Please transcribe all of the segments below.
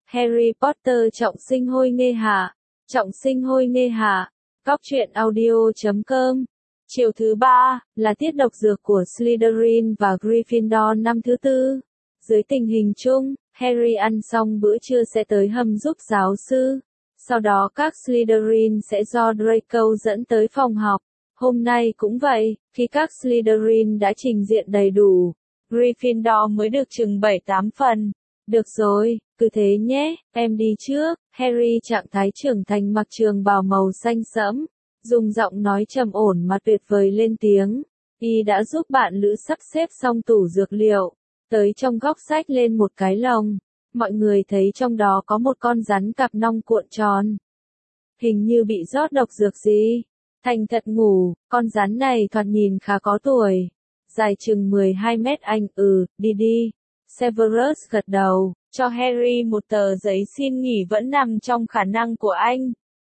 Harry Potter trọng sinh hôi nghê hạ. Trọng sinh hôi nghê hạ. Góc truyện audio.com. Chiều thứ 3, là tiết độc dược của Slytherin và Gryffindor năm thứ 4. Dưới tình hình chung, Harry ăn xong bữa trưa sẽ tới hầm giúp giáo sư. Sau đó các Slytherin sẽ do Draco dẫn tới phòng học. Hôm nay cũng vậy, khi các Slytherin đã trình diện đầy đủ, Gryffindor mới được chừng 7-8 phần. Được rồi, cứ thế nhé, em đi trước. Harry trạng thái trưởng thành mặc trường bào màu xanh sẫm, dùng giọng nói trầm ổn mà tuyệt vời lên tiếng. Y đã giúp bạn Lữ sắp xếp xong tủ dược liệu, tới trong góc xách lên một cái lồng. Mọi người thấy trong đó có một con rắn cặp nong cuộn tròn. Hình như bị rót độc dược gì. Thành thật ngủ, con rắn này thoạt nhìn khá có tuổi. Dài chừng 12 mét anh, đi đi. Severus gật đầu, cho Harry một tờ giấy xin nghỉ vẫn nằm trong khả năng của anh.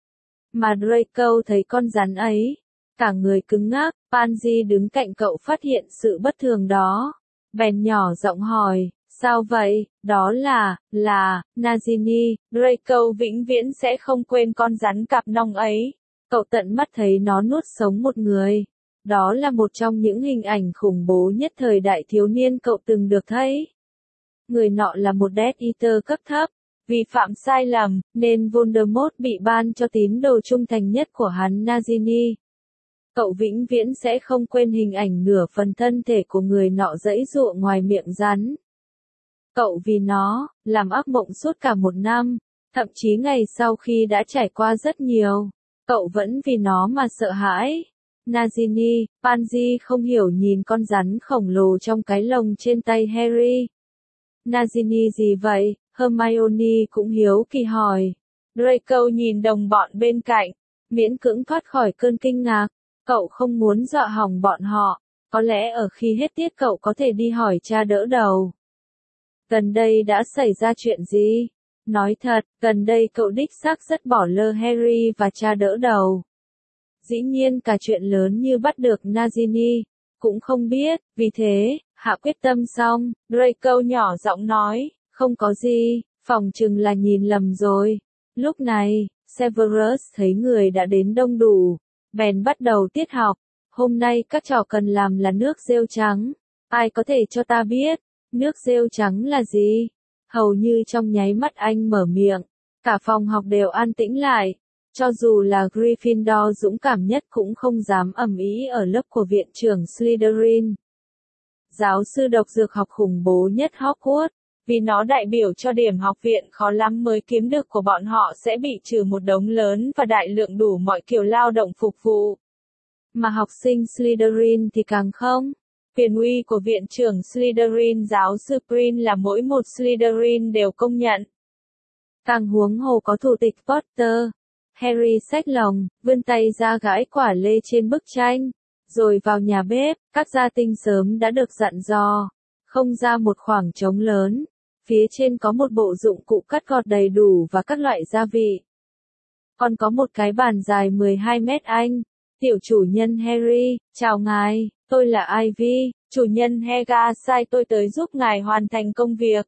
Mà Draco thấy con rắn ấy, cả người cứng ngắc. Pansy đứng cạnh cậu phát hiện sự bất thường đó. Bèn nhỏ giọng hỏi, sao vậy? Đó là, Nagini. Draco vĩnh viễn sẽ không quên con rắn cặp nong ấy. Cậu tận mắt thấy nó nuốt sống một người. Đó là một trong những hình ảnh khủng bố nhất thời đại thiếu niên cậu từng được thấy. Người nọ là một Death Eater cấp thấp. Vì phạm sai lầm, nên Voldemort bị ban cho tín đồ trung thành nhất của hắn Nagini. Cậu vĩnh viễn sẽ không quên hình ảnh nửa phần thân thể của người nọ giãy giụa ngoài miệng rắn. Cậu vì nó, làm ác mộng suốt cả một năm, thậm chí ngày sau khi đã trải qua rất nhiều, cậu vẫn vì nó mà sợ hãi. Nagini, Pansy không hiểu nhìn con rắn khổng lồ trong cái lồng trên tay Harry. Nagini gì vậy? Hermione cũng hiếu kỳ hỏi. Draco nhìn đồng bọn bên cạnh, miễn cưỡng thoát khỏi cơn kinh ngạc. Cậu không muốn dọa hỏng bọn họ, có lẽ ở khi hết tiết cậu có thể đi hỏi cha đỡ đầu. Gần đây đã xảy ra chuyện gì? Nói thật, gần đây cậu đích xác rất bỏ lơ Harry và cha đỡ đầu. Dĩ nhiên cả chuyện lớn như bắt được Nagini, cũng không biết, vì thế, hạ quyết tâm xong, Draco nhỏ giọng nói, không có gì, phỏng chừng là nhìn lầm rồi. Lúc này, Severus thấy người đã đến đông đủ, bèn bắt đầu tiết học. Hôm nay các trò cần làm là nước rêu trắng. Ai có thể cho ta biết, nước rêu trắng là gì? Hầu như trong nháy mắt anh mở miệng, cả phòng học đều an tĩnh lại. Cho dù là Gryffindor dũng cảm nhất cũng không dám ầm ĩ ở lớp của viện trưởng Slytherin. Giáo sư độc dược học khủng bố nhất Hogwarts, vì nó đại biểu cho điểm học viện khó lắm mới kiếm được của bọn họ sẽ bị trừ một đống lớn và đại lượng đủ mọi kiểu lao động phục vụ. Mà học sinh Slytherin thì càng không. Quyền uy của viện trưởng Slytherin giáo sư Green là mỗi một Slytherin đều công nhận. Càng huống hồ có thủ tịch Potter. Harry xách lồng, vươn tay ra gãi quả lê trên bức tranh, rồi vào nhà bếp. Các gia tinh sớm đã được dặn dò, không ra một khoảng trống lớn. Phía trên có một bộ dụng cụ cắt gọt đầy đủ và các loại gia vị. Còn có một cái bàn dài 12 mét anh. Tiểu chủ nhân Harry, chào ngài, tôi là Ivy, chủ nhân Helga sai tôi tới giúp ngài hoàn thành công việc.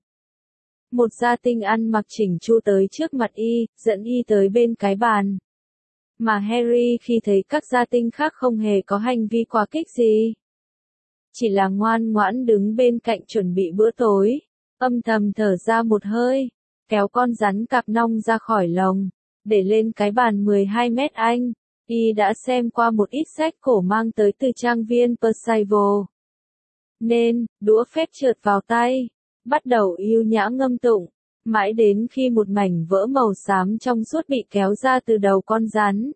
Một gia tinh ăn mặc chỉnh chu tới trước mặt y, dẫn y tới bên cái bàn. Mà Harry khi thấy các gia tinh khác không hề có hành vi quá kích gì. Chỉ là ngoan ngoãn đứng bên cạnh chuẩn bị bữa tối, âm thầm thở ra một hơi, kéo con rắn cặp nong ra khỏi lồng, để lên cái bàn 12 mét anh. Y đã xem qua một ít sách cổ mang tới từ trang viên Percival. Nên, đũa phép trượt vào tay, bắt đầu yêu nhã ngâm tụng, mãi đến khi một mảnh vỡ màu xám trong suốt bị kéo ra từ đầu con rắn.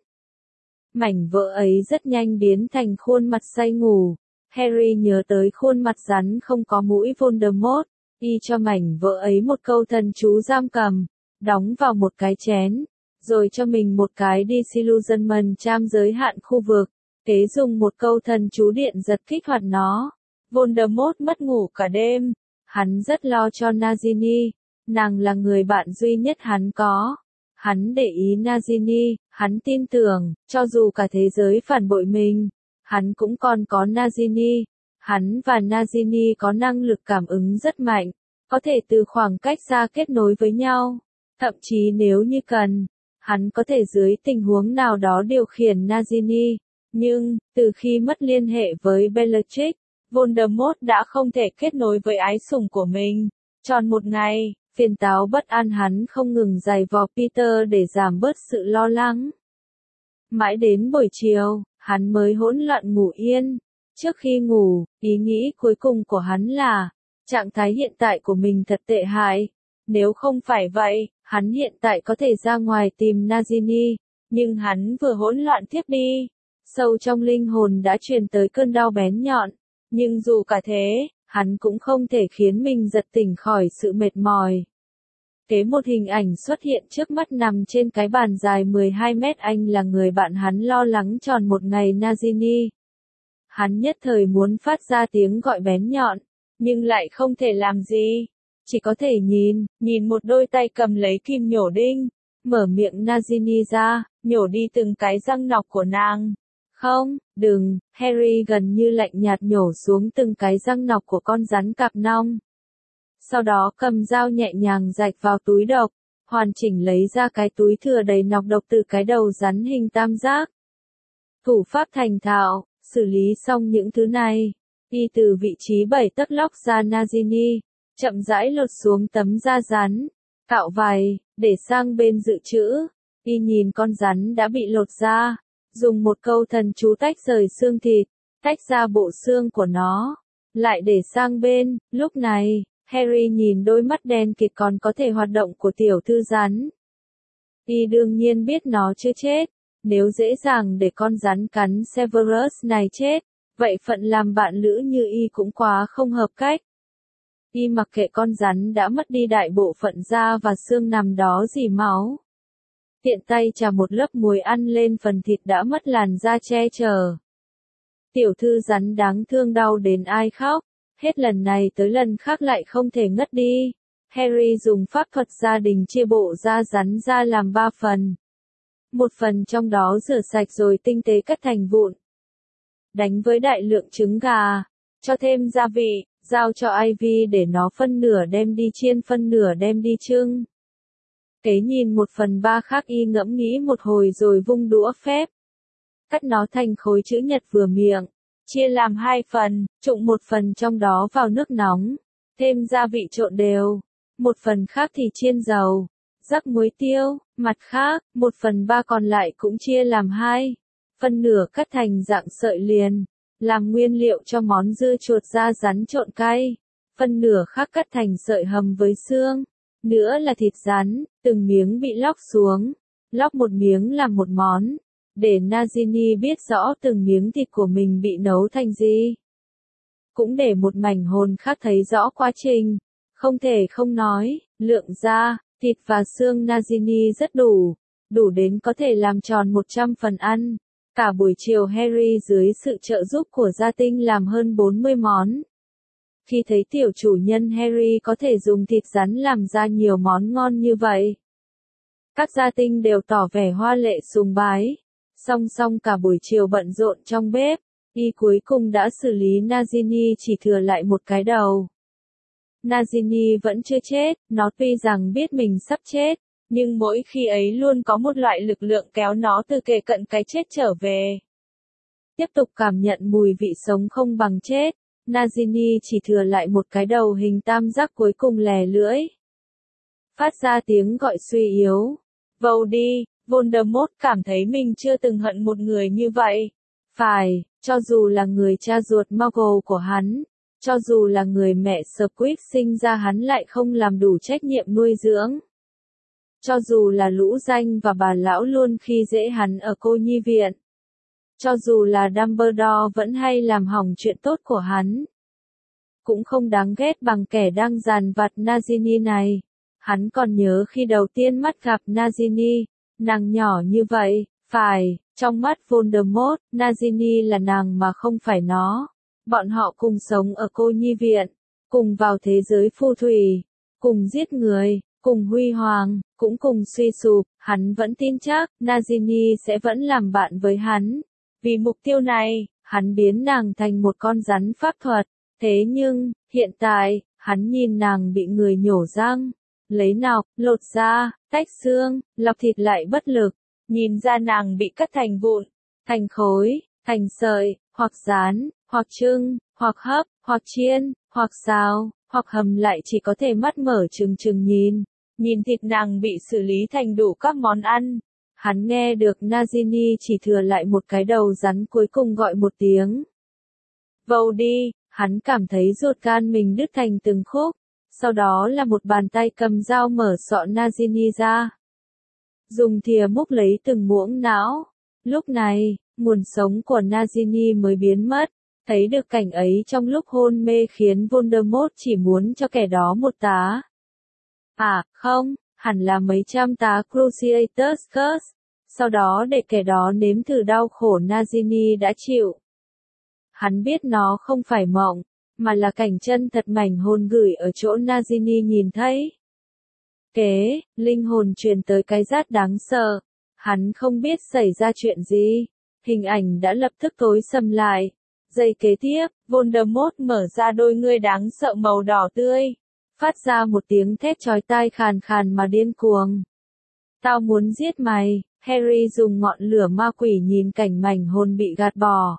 Mảnh vỡ ấy rất nhanh biến thành khuôn mặt say ngủ. Harry nhớ tới khuôn mặt rắn không có mũi Voldemort, y cho mảnh vỡ ấy một câu thần chú giam cầm, đóng vào một cái chén, rồi cho mình một cái disillusionment charm giới hạn khu vực, kế dùng một câu thần chú điện giật kích hoạt nó. Voldemort mất ngủ cả đêm, hắn rất lo cho Nagini, nàng là người bạn duy nhất hắn có. Hắn để ý Nagini, hắn tin tưởng, cho dù cả thế giới phản bội mình, hắn cũng còn có Nagini. Hắn và Nagini có năng lực cảm ứng rất mạnh, có thể từ khoảng cách xa kết nối với nhau. Thậm chí nếu như cần, hắn có thể dưới tình huống nào đó điều khiển Nagini. Nhưng, từ khi mất liên hệ với Bellatrix, Voldemort đã không thể kết nối với ái sủng của mình. Tròn một ngày, phiền táo bất an hắn không ngừng giày vò Peter để giảm bớt sự lo lắng. Mãi đến buổi chiều, hắn mới hỗn loạn ngủ yên. Trước khi ngủ, ý nghĩ cuối cùng của hắn là, trạng thái hiện tại của mình thật tệ hại. Nếu không phải vậy, hắn hiện tại có thể ra ngoài tìm Nagini, nhưng hắn vừa hỗn loạn tiếp đi. Sâu trong linh hồn đã truyền tới cơn đau bén nhọn, nhưng dù cả thế, hắn cũng không thể khiến mình giật tỉnh khỏi sự mệt mỏi. Kế một hình ảnh xuất hiện trước mắt nằm trên cái bàn dài 12 mét, anh là người bạn hắn lo lắng tròn một ngày Nagini. Hắn nhất thời muốn phát ra tiếng gọi bén nhọn, nhưng lại không thể làm gì. Chỉ có thể nhìn một đôi tay cầm lấy kim nhổ đinh, mở miệng Nagini ra, nhổ đi từng cái răng nọc của nàng. Không, đừng, Harry gần như lạnh nhạt nhổ xuống từng cái răng nọc của con rắn cạp nong. Sau đó cầm dao nhẹ nhàng rạch vào túi độc, hoàn chỉnh lấy ra cái túi thừa đầy nọc độc từ cái đầu rắn hình tam giác. Thủ pháp thành thạo, xử lý xong những thứ này, y từ vị trí 7 tấc lóc ra Nagini, chậm rãi lột xuống tấm da rắn, cạo vài, để sang bên dự trữ. Y nhìn con rắn đã bị lột ra, dùng một câu thần chú tách rời xương thịt, tách ra bộ xương của nó, lại để sang bên. Lúc này, Harry nhìn đôi mắt đen kịt còn có thể hoạt động của tiểu thư rắn. Y đương nhiên biết nó chưa chết, nếu dễ dàng để con rắn cắn Severus này chết, vậy phận làm bạn lữ như y cũng quá không hợp cách. Y mặc kệ con rắn đã mất đi đại bộ phận da và xương nằm đó rỉ máu. Tiện tay chà một lớp muối ăn lên phần thịt đã mất làn da che chở. Tiểu thư rắn đáng thương đau đến ai khóc, hết lần này tới lần khác lại không thể ngất đi. Harry dùng pháp thuật gia đình chia bộ da rắn ra làm 3 phần. Một phần trong đó rửa sạch rồi tinh tế cắt thành vụn. Đánh với đại lượng trứng gà, cho thêm gia vị, giao cho Ivy để nó phân nửa đem đi chiên phân nửa đem đi trưng. Kế nhìn 1/3 khác y ngẫm nghĩ một hồi rồi vung đũa phép. Cắt nó thành khối chữ nhật vừa miệng, chia làm 2 phần, trụng một phần trong đó vào nước nóng, thêm gia vị trộn đều. Một phần khác thì chiên dầu, rắc muối tiêu, mặt khác, 1/3 còn lại cũng chia làm 2. Phần nửa cắt thành dạng sợi liền, làm nguyên liệu cho món dưa chuột da rắn trộn cay. Phần nửa khác cắt thành sợi hầm với xương. Nữa là thịt rắn, từng miếng bị lóc xuống, lóc một miếng làm một món, để Nagini biết rõ từng miếng thịt của mình bị nấu thành gì. Cũng để một mảnh hồn khác thấy rõ quá trình. Không thể không nói, lượng da, thịt và xương Nagini rất đủ đến có thể làm tròn 100 phần ăn. Cả buổi chiều Harry dưới sự trợ giúp của gia tinh làm hơn 40 món. Khi thấy tiểu chủ nhân Harry có thể dùng thịt rắn làm ra nhiều món ngon như vậy, các gia tinh đều tỏ vẻ hoa lệ sùng bái. Song song cả buổi chiều bận rộn trong bếp, y cuối cùng đã xử lý Nagini chỉ thừa lại một cái đầu. Nagini vẫn chưa chết, nó tuy rằng biết mình sắp chết, nhưng mỗi khi ấy luôn có một loại lực lượng kéo nó từ kề cận cái chết trở về. Tiếp tục cảm nhận mùi vị sống không bằng chết, Nagini chỉ thừa lại một cái đầu hình tam giác cuối cùng lè lưỡi. Phát ra tiếng gọi suy yếu. Vâu đi, Voldemort cảm thấy mình chưa từng hận một người như vậy. Phải, cho dù là người cha ruột Muggle của hắn, cho dù là người mẹ Squib sinh ra hắn lại không làm đủ trách nhiệm nuôi dưỡng. Cho dù là lũ danh và bà lão luôn khi dễ hắn ở cô nhi viện. Cho dù là Dumbledore vẫn hay làm hỏng chuyện tốt của hắn. Cũng không đáng ghét bằng kẻ đang dằn vặt Nagini này. Hắn còn nhớ khi đầu tiên mắt gặp Nagini, nàng nhỏ như vậy, phải, trong mắt Voldemort, Nagini là nàng mà không phải nó. Bọn họ cùng sống ở cô nhi viện, cùng vào thế giới phù thủy, cùng giết người, cùng huy hoàng, cũng cùng suy sụp, hắn vẫn tin chắc, Nagini sẽ vẫn làm bạn với hắn. Vì mục tiêu này, hắn biến nàng thành một con rắn pháp thuật. Thế nhưng, hiện tại, hắn nhìn nàng bị người nhổ răng, lấy nọc, lột da, tách xương, lọc thịt lại bất lực. Nhìn ra nàng bị cắt thành vụn, thành khối, thành sợi, hoặc rán, hoặc trưng, hoặc hấp, hoặc chiên, hoặc xào, hoặc hầm lại chỉ có thể mắt mở trừng trừng nhìn. Nhìn thịt nàng bị xử lý thành đủ các món ăn. Hắn nghe được Nagini chỉ thừa lại một cái đầu rắn cuối cùng gọi một tiếng. Vâu đi, hắn cảm thấy ruột gan mình đứt thành từng khúc. Sau đó là một bàn tay cầm dao mở sọ Nagini ra. Dùng thìa múc lấy từng muỗng não. Lúc này, nguồn sống của Nagini mới biến mất. Thấy được cảnh ấy trong lúc hôn mê khiến Voldemort chỉ muốn cho kẻ đó một tá. À, không, hẳn là mấy trăm tá Cruciatus Curse. Sau đó để kẻ đó nếm thử đau khổ Nagini đã chịu. Hắn biết nó không phải mộng, mà là cảnh chân thật mảnh hồn gửi ở chỗ Nagini nhìn thấy. Kế, linh hồn truyền tới cái rát đáng sợ. Hắn không biết xảy ra chuyện gì. Hình ảnh đã lập tức tối sầm lại. Giây kế tiếp, Voldemort mở ra đôi ngươi đáng sợ màu đỏ tươi. Phát ra một tiếng thét chói tai khàn khàn mà điên cuồng. Tao muốn giết mày. Harry dùng ngọn lửa ma quỷ nhìn cảnh mảnh hồn bị gạt bỏ.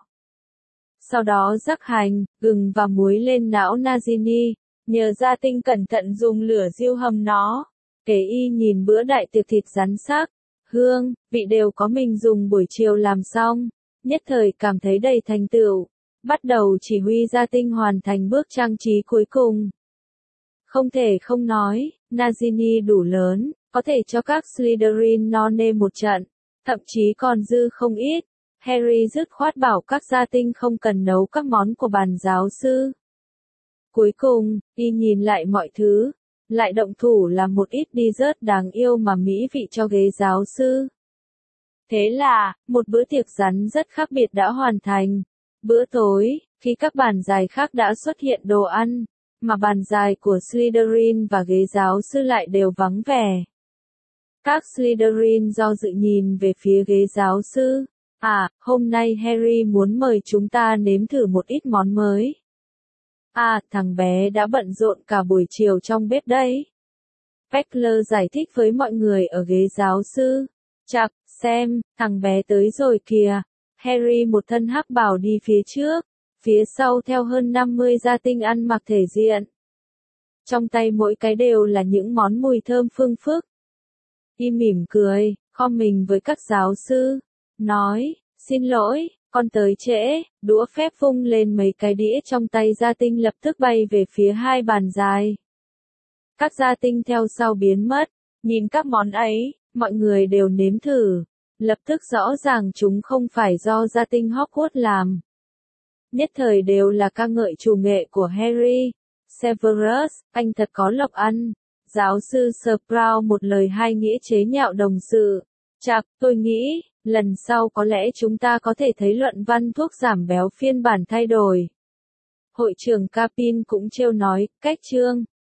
Sau đó rắc hành, gừng và muối lên não Nagini, nhờ gia tinh cẩn thận dùng lửa diêu hầm nó. Kế y nhìn bữa đại tiệc thịt rắn sắc, hương, vị đều có mình dùng buổi chiều làm xong, nhất thời cảm thấy đầy thành tựu, bắt đầu chỉ huy gia tinh hoàn thành bước trang trí cuối cùng. Không thể không nói, Nagini đủ lớn, có thể cho các Slytherin no nê một trận, thậm chí còn dư không ít. Harry dứt khoát bảo các gia tinh không cần nấu các món của bàn giáo sư. Cuối cùng, y nhìn lại mọi thứ, lại động thủ làm một ít dessert đáng yêu mà mỹ vị cho ghế giáo sư. Thế là, một bữa tiệc rắn rất khác biệt đã hoàn thành. Bữa tối, khi các bàn dài khác đã xuất hiện đồ ăn, mà bàn dài của Slytherin và ghế giáo sư lại đều vắng vẻ. Các Slytherin do dự nhìn về phía ghế giáo sư. À, hôm nay Harry muốn mời chúng ta nếm thử một ít món mới. À, thằng bé đã bận rộn cả buổi chiều trong bếp đấy. Peckler giải thích với mọi người ở ghế giáo sư. Chậc, xem, thằng bé tới rồi kìa. Harry một thân hắc bào đi phía trước, phía sau theo hơn 50 gia tinh ăn mặc thể diện. Trong tay mỗi cái đều là những món mùi thơm phương phức. Y mỉm cười, khom mình với các giáo sư, nói, xin lỗi, con tới trễ, đũa phép vung lên mấy cái đĩa trong tay gia tinh lập tức bay về phía hai bàn dài. Các gia tinh theo sau biến mất, nhìn các món ấy, mọi người đều nếm thử, lập tức rõ ràng chúng không phải do gia tinh Hogwarts làm. Nhất thời đều là ca ngợi chủ nghệ của Harry. Severus, anh thật có lộc ăn. Giáo sư Sprout một lời hai nghĩa chế nhạo đồng sự. Chậc, tôi nghĩ, lần sau có lẽ chúng ta có thể thấy luận văn thuốc giảm béo phiên bản thay đổi. Hội trưởng Capin cũng trêu nói, cách chương.